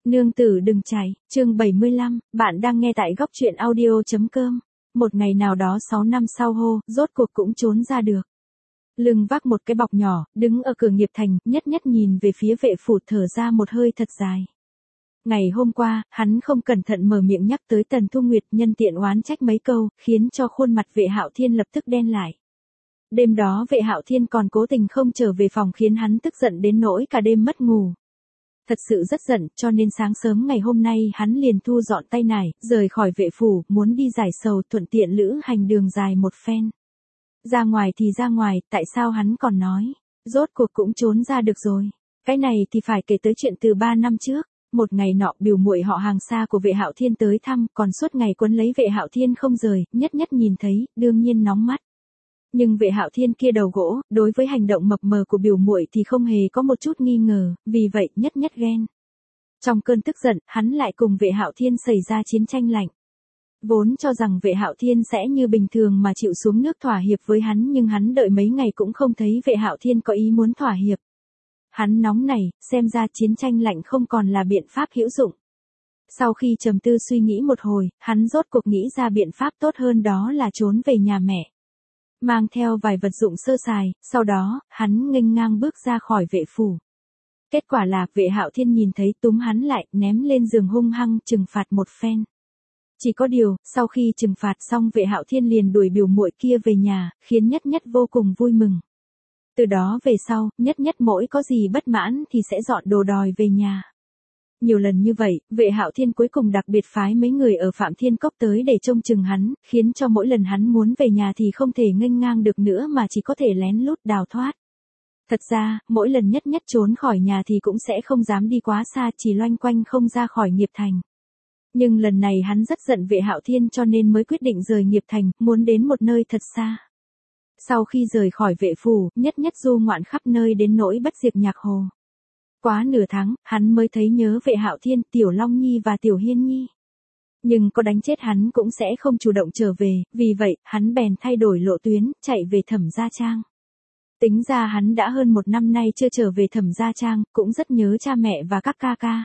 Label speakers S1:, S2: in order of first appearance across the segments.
S1: Nương tử đừng chạy, chương 75, bạn đang nghe tại góc truyện audio.com. Một ngày nào đó 6 năm sau rốt cuộc cũng trốn ra được. Lưng vác một cái bọc nhỏ, đứng ở cửa nghiệp thành, nhất nhất nhìn về phía vệ phủ thở ra một hơi thật dài. Ngày hôm qua, hắn không cẩn thận mở miệng nhắc tới Tần Thu Nguyệt, nhân tiện oán trách mấy câu, khiến cho khuôn mặt Vệ Hạo Thiên lập tức đen lại. Đêm đó Vệ Hạo Thiên còn cố tình không trở về phòng khiến hắn tức giận đến nỗi cả đêm mất ngủ. Thật sự rất giận, cho nên sáng sớm ngày hôm nay hắn liền thu dọn tay nải, rời khỏi vệ phủ, muốn đi giải sầu, thuận tiện lữ hành đường dài một phen. Ra ngoài thì ra ngoài, tại sao hắn còn nói, rốt cuộc cũng trốn ra được rồi. Cái này thì phải kể tới chuyện từ 3 năm trước. Một ngày nọ, biểu muội họ hàng xa của Vệ Hạo Thiên tới thăm, còn suốt ngày quấn lấy Vệ Hạo Thiên không rời, nhất nhất nhìn thấy, đương nhiên nóng mắt. Nhưng Vệ Hạo Thiên kia đầu gỗ, đối với hành động mập mờ của biểu muội thì không hề có một chút nghi ngờ, vì vậy nhất nhất ghen. Trong cơn tức giận, hắn lại cùng Vệ Hạo Thiên xảy ra chiến tranh lạnh. Vốn cho rằng Vệ Hạo Thiên sẽ như bình thường mà chịu xuống nước thỏa hiệp với hắn, nhưng hắn đợi mấy ngày cũng không thấy Vệ Hạo Thiên có ý muốn thỏa hiệp. Hắn nóng nảy, xem ra chiến tranh lạnh không còn là biện pháp hữu dụng. Sau khi trầm tư suy nghĩ một hồi, hắn rốt cuộc nghĩ ra biện pháp tốt hơn, đó là trốn về nhà mẹ. Mang theo vài vật dụng sơ sài, sau đó, hắn nghênh ngang bước ra khỏi vệ phủ. Kết quả là, Vệ Hạo Thiên nhìn thấy túm hắn lại, ném lên giường hung hăng, trừng phạt một phen. Chỉ có điều, sau khi trừng phạt xong Vệ Hạo Thiên liền đuổi biểu muội kia về nhà, khiến nhất nhất vô cùng vui mừng. Từ đó về sau, nhất nhất mỗi có gì bất mãn thì sẽ dọn đồ đòi về nhà. Nhiều lần như vậy, Vệ Hạo Thiên cuối cùng đặc biệt phái mấy người ở Phạm Thiên Cốc tới để trông chừng hắn, khiến cho mỗi lần hắn muốn về nhà thì không thể nghênh ngang được nữa mà chỉ có thể lén lút đào thoát. Thật ra, mỗi lần nhất nhất trốn khỏi nhà thì cũng sẽ không dám đi quá xa, chỉ loanh quanh không ra khỏi nghiệp thành. Nhưng lần này hắn rất giận Vệ Hạo Thiên cho nên mới quyết định rời nghiệp thành, muốn đến một nơi thật xa. Sau khi rời khỏi vệ phủ, nhất nhất du ngoạn khắp nơi đến nỗi bất diệt nhạc hồ. Quá nửa tháng, hắn mới thấy nhớ Vệ Hạo Thiên, Tiểu Long Nhi và Tiểu Hiên Nhi. Nhưng có đánh chết hắn cũng sẽ không chủ động trở về, vì vậy, hắn bèn thay đổi lộ tuyến, chạy về Thẩm Gia Trang. Tính ra hắn đã hơn 1 năm nay chưa trở về Thẩm Gia Trang, cũng rất nhớ cha mẹ và các ca ca.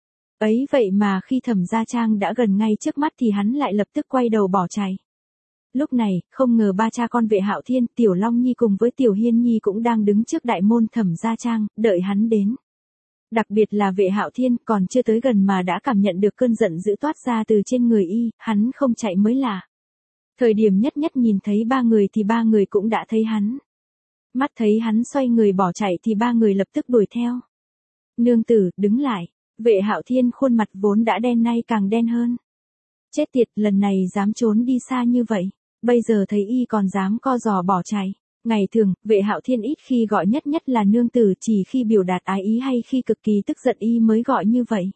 S1: Ấy vậy mà khi Thẩm Gia Trang đã gần ngay trước mắt thì hắn lại lập tức quay đầu bỏ chạy. Lúc này, không ngờ ba cha con Vệ Hạo Thiên, Tiểu Long Nhi cùng với Tiểu Hiên Nhi cũng đang đứng trước đại môn Thẩm Gia Trang, đợi hắn đến. Đặc biệt là Vệ Hạo Thiên còn chưa tới gần mà đã cảm nhận được cơn giận dữ toát ra từ trên người y, hắn không chạy mới lạ. Thời điểm nhất nhất nhìn thấy ba người thì ba người cũng đã thấy hắn. Mắt thấy hắn xoay người bỏ chạy thì ba người lập tức đuổi theo. Nương tử, đứng lại. Vệ Hạo Thiên khuôn mặt vốn đã đen nay càng đen hơn. Chết tiệt, lần này dám trốn đi xa như vậy. Bây giờ thấy y còn dám co giò bỏ chạy. Ngày thường, Vệ Hạo Thiên ít khi gọi nhất nhất là nương tử, chỉ khi biểu đạt ái ý hay khi cực kỳ tức giận y mới gọi như vậy.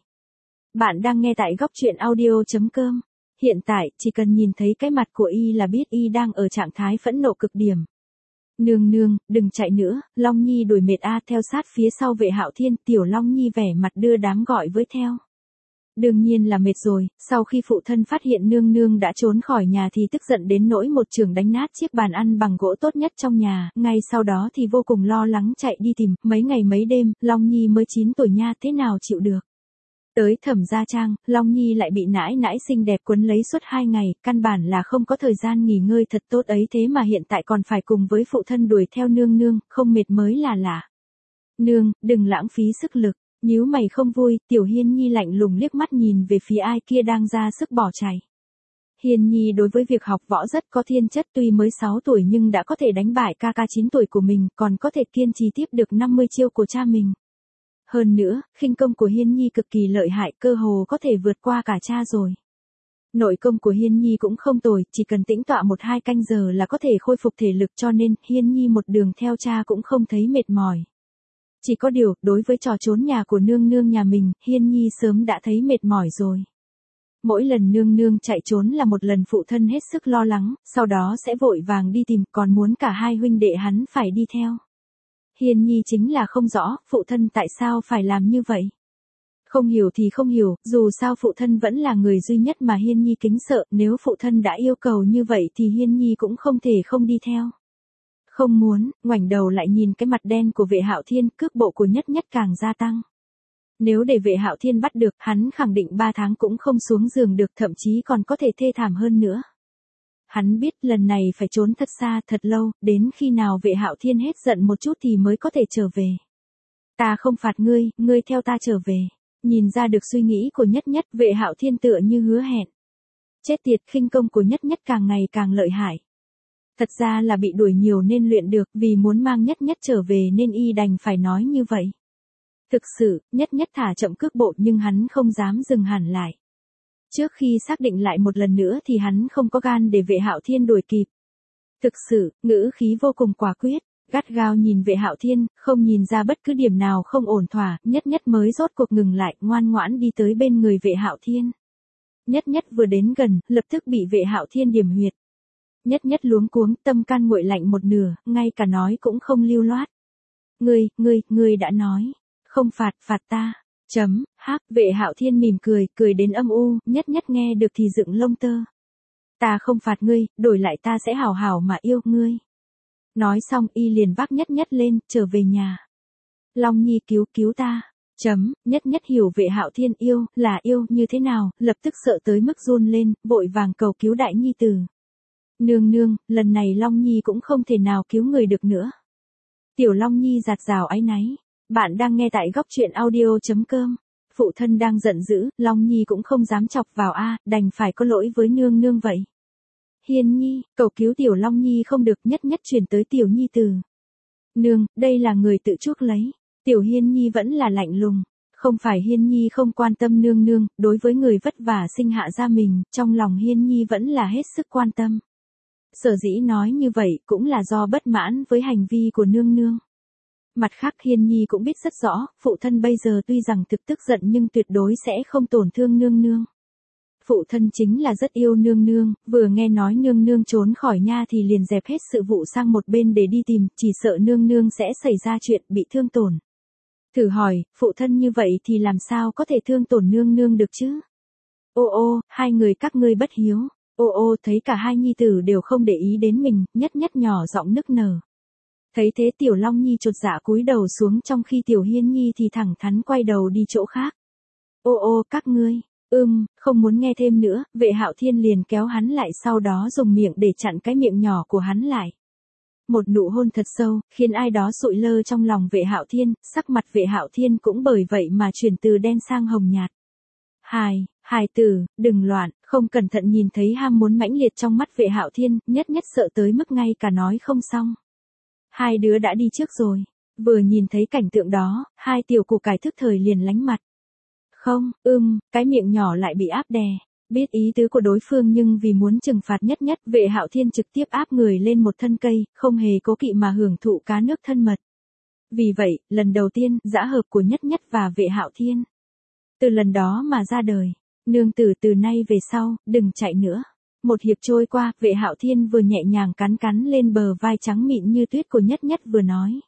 S1: Bạn đang nghe tại góc truyện audio.com. Hiện tại, chỉ cần nhìn thấy cái mặt của y là biết y đang ở trạng thái phẫn nộ cực điểm. Nương nương, đừng chạy nữa, Long Nhi đuổi mệt theo sát phía sau Vệ Hạo Thiên, Tiểu Long Nhi vẻ mặt đưa đám gọi với theo. Đương nhiên là mệt rồi, sau khi phụ thân phát hiện nương nương đã trốn khỏi nhà thì tức giận đến nỗi một chưởng đánh nát chiếc bàn ăn bằng gỗ tốt nhất trong nhà, ngay sau đó thì vô cùng lo lắng chạy đi tìm, mấy ngày mấy đêm, Long Nhi mới 9 tuổi nha, thế nào chịu được. Tới Thẩm Gia Trang, Long Nhi lại bị nãi nãi xinh đẹp quấn lấy suốt 2 ngày, căn bản là không có thời gian nghỉ ngơi thật tốt ấy, thế mà hiện tại còn phải cùng với phụ thân đuổi theo nương nương, không mệt mới là lạ. Nương, đừng lãng phí sức lực. Nhíu mày không vui, Tiểu Hiên Nhi lạnh lùng liếc mắt nhìn về phía ai kia đang ra sức bỏ chạy. Hiên Nhi đối với việc học võ rất có thiên chất, tuy mới 6 tuổi nhưng đã có thể đánh bại ca ca 9 tuổi của mình, còn có thể kiên trì tiếp được 50 chiêu của cha mình. Hơn nữa, khinh công của Hiên Nhi cực kỳ lợi hại, cơ hồ có thể vượt qua cả cha rồi. Nội công của Hiên Nhi cũng không tồi, chỉ cần tĩnh tọa 1-2 canh giờ là có thể khôi phục thể lực, cho nên Hiên Nhi một đường theo cha cũng không thấy mệt mỏi. Chỉ có điều, đối với trò trốn nhà của nương nương nhà mình, Hiên Nhi sớm đã thấy mệt mỏi rồi. Mỗi lần nương nương chạy trốn là một lần phụ thân hết sức lo lắng, sau đó sẽ vội vàng đi tìm, còn muốn cả hai huynh đệ hắn phải đi theo. Hiên Nhi chính là không rõ, phụ thân tại sao phải làm như vậy. Không hiểu thì không hiểu, dù sao phụ thân vẫn là người duy nhất mà Hiên Nhi kính sợ, nếu phụ thân đã yêu cầu như vậy thì Hiên Nhi cũng không thể không đi theo. Không muốn, ngoảnh đầu lại nhìn cái mặt đen của Vệ Hạo Thiên, cước bộ của nhất nhất càng gia tăng. Nếu để vệ hạo thiên bắt được, hắn khẳng định 3 tháng cũng không xuống giường được, thậm chí còn có thể thê thảm hơn nữa. Hắn biết lần này phải trốn thật xa, thật lâu, đến khi nào vệ hạo thiên hết giận một chút thì mới có thể trở về. Ta không phạt ngươi, ngươi theo ta trở về. Nhìn ra được suy nghĩ của Nhất Nhất, vệ hạo thiên tựa như hứa hẹn. Chết tiệt, khinh công của Nhất Nhất càng ngày càng lợi hại. Thật ra là bị đuổi nhiều nên luyện được, vì muốn mang Nhất Nhất trở về nên y đành phải nói như vậy. Thực sự, Nhất Nhất thả chậm cước bộ nhưng hắn không dám dừng hẳn lại. Trước khi xác định lại một lần nữa thì hắn không có gan để vệ hạo thiên đuổi kịp. Thực sự, ngữ khí vô cùng quả quyết, gắt gao nhìn vệ hạo thiên, không nhìn ra bất cứ điểm nào không ổn thỏa, Nhất Nhất mới rốt cuộc ngừng lại, ngoan ngoãn đi tới bên người vệ hạo thiên. Nhất Nhất vừa đến gần, lập tức bị vệ hạo thiên điểm huyệt. Nhất Nhất luống cuống, tâm can nguội lạnh một nửa, ngay cả nói cũng không lưu loát. Ngươi đã nói, không phạt ta. Vệ hạo thiên mỉm cười, cười đến âm u, Nhất Nhất nghe được thì dựng lông tơ. Ta không phạt ngươi, đổi lại ta sẽ hảo hảo mà yêu ngươi. Nói xong y liền vác Nhất Nhất lên, trở về nhà. Long Nhi cứu ta. Nhất Nhất hiểu vệ hạo thiên yêu, là yêu như thế nào, lập tức sợ tới mức run lên, vội vàng cầu cứu đại nhi tử. Nương, lần này Long Nhi cũng không thể nào cứu người được nữa. Tiểu Long Nhi giạt rào áy náy. Bạn đang nghe tại góc truyện audio.com. Phụ thân đang giận dữ, Long Nhi cũng không dám chọc vào đành phải có lỗi với nương vậy. Hiên Nhi, cầu cứu tiểu Long Nhi không được, Nhất Nhất chuyển tới tiểu Nhi tử. Nương, đây là người tự chuốc lấy. Tiểu Hiên Nhi vẫn là lạnh lùng. Không phải Hiên Nhi không quan tâm nương, đối với người vất vả sinh hạ ra mình, trong lòng Hiên Nhi vẫn là hết sức quan tâm. Sở dĩ nói như vậy cũng là do bất mãn với hành vi của nương. Mặt khác Hiên Nhi cũng biết rất rõ, phụ thân bây giờ tuy rằng thực tức giận nhưng tuyệt đối sẽ không tổn thương nương. Phụ thân chính là rất yêu nương, vừa nghe nói nương trốn khỏi nha thì liền dẹp hết sự vụ sang một bên để đi tìm, chỉ sợ nương sẽ xảy ra chuyện bị thương tổn. Thử hỏi, phụ thân như vậy thì làm sao có thể thương tổn nương được chứ? Ô, hai người các ngươi bất hiếu. Ô, thấy cả hai nhi tử đều không để ý đến mình, Nhất Nhất nhỏ giọng nức nở. Thấy thế tiểu Long Nhi chột dạ cúi đầu xuống, trong khi tiểu Hiên Nhi thì thẳng thắn quay đầu đi chỗ khác. Ô, các ngươi, không muốn nghe thêm nữa, vệ hạo thiên liền kéo hắn lại, sau đó dùng miệng để chặn cái miệng nhỏ của hắn lại. Một nụ hôn thật sâu, khiến ai đó sụi lơ trong lòng vệ hạo thiên, sắc mặt vệ hạo thiên cũng bởi vậy mà chuyển từ đen sang hồng nhạt. Hài tử, đừng loạn, không cẩn thận nhìn thấy ham muốn mãnh liệt trong mắt vệ hạo thiên, Nhất Nhất sợ tới mức ngay cả nói không xong. Hai đứa đã đi trước rồi. Vừa nhìn thấy cảnh tượng đó, hai tiểu củ cải thức thời liền lánh mặt. Không, cái miệng nhỏ lại bị áp đè. Biết ý tứ của đối phương nhưng vì muốn trừng phạt Nhất Nhất, vệ hạo thiên trực tiếp áp người lên một thân cây, không hề cố kỵ mà hưởng thụ cá nước thân mật. Vì vậy, lần đầu tiên, dã hợp của Nhất Nhất và vệ hạo thiên. Từ lần đó mà ra đời, nương tử từ nay về sau, đừng chạy nữa. Một hiệp trôi qua, vệ hạo thiên vừa nhẹ nhàng cắn lên bờ vai trắng mịn như tuyết của Nhất Nhất vừa nói.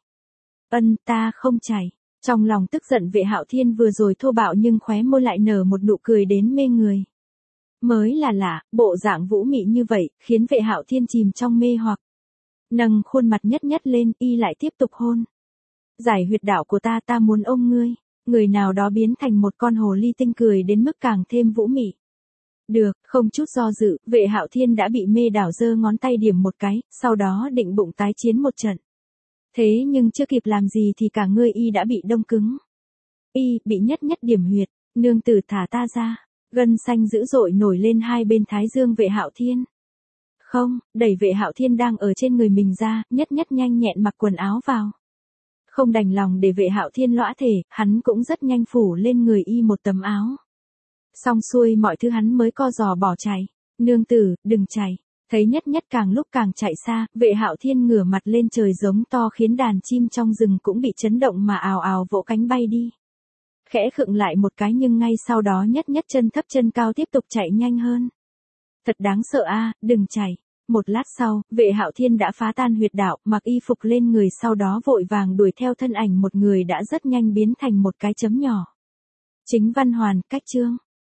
S1: Ta không chảy. Trong lòng tức giận vệ hạo thiên vừa rồi thô bạo nhưng khóe môi lại nở một nụ cười đến mê người. Mới là lạ, bộ dạng vũ mị như vậy, khiến vệ hạo thiên chìm trong mê hoặc. Nâng khuôn mặt Nhất Nhất lên, y lại tiếp tục hôn. Giải huyệt đạo của ta muốn ôm ngươi. Người nào đó biến thành một con hồ ly tinh cười đến mức càng thêm vũ mị. Được, không chút do dự, vệ hạo thiên đã bị mê đảo, giơ ngón tay điểm một cái, sau đó định bụng tái chiến một trận. Thế nhưng chưa kịp làm gì thì cả người y đã bị đông cứng. Y bị Nhất Nhất điểm huyệt, nương tử thả ta ra, gân xanh dữ dội nổi lên hai bên thái dương vệ hạo thiên. Không, đẩy vệ hạo thiên đang ở trên người mình ra, Nhất Nhất nhanh nhẹn mặc quần áo vào. Không đành lòng để vệ hạo thiên lõa thể, hắn cũng rất nhanh phủ lên người y một tấm áo. Xong xuôi mọi thứ hắn mới co giò bỏ chạy. Nương tử, đừng chạy. Thấy Nhất Nhất càng lúc càng chạy xa, vệ hạo thiên ngửa mặt lên trời giống to khiến đàn chim trong rừng cũng bị chấn động mà ào ào vỗ cánh bay đi. Khẽ khựng lại một cái nhưng ngay sau đó Nhất Nhất chân thấp chân cao tiếp tục chạy nhanh hơn. Thật đáng sợ đừng chạy. Một lát sau, vệ hạo thiên đã phá tan huyệt đạo, mặc y phục lên người, sau đó vội vàng đuổi theo thân ảnh một người đã rất nhanh biến thành một cái chấm nhỏ. Chính văn hoàn, cách chương.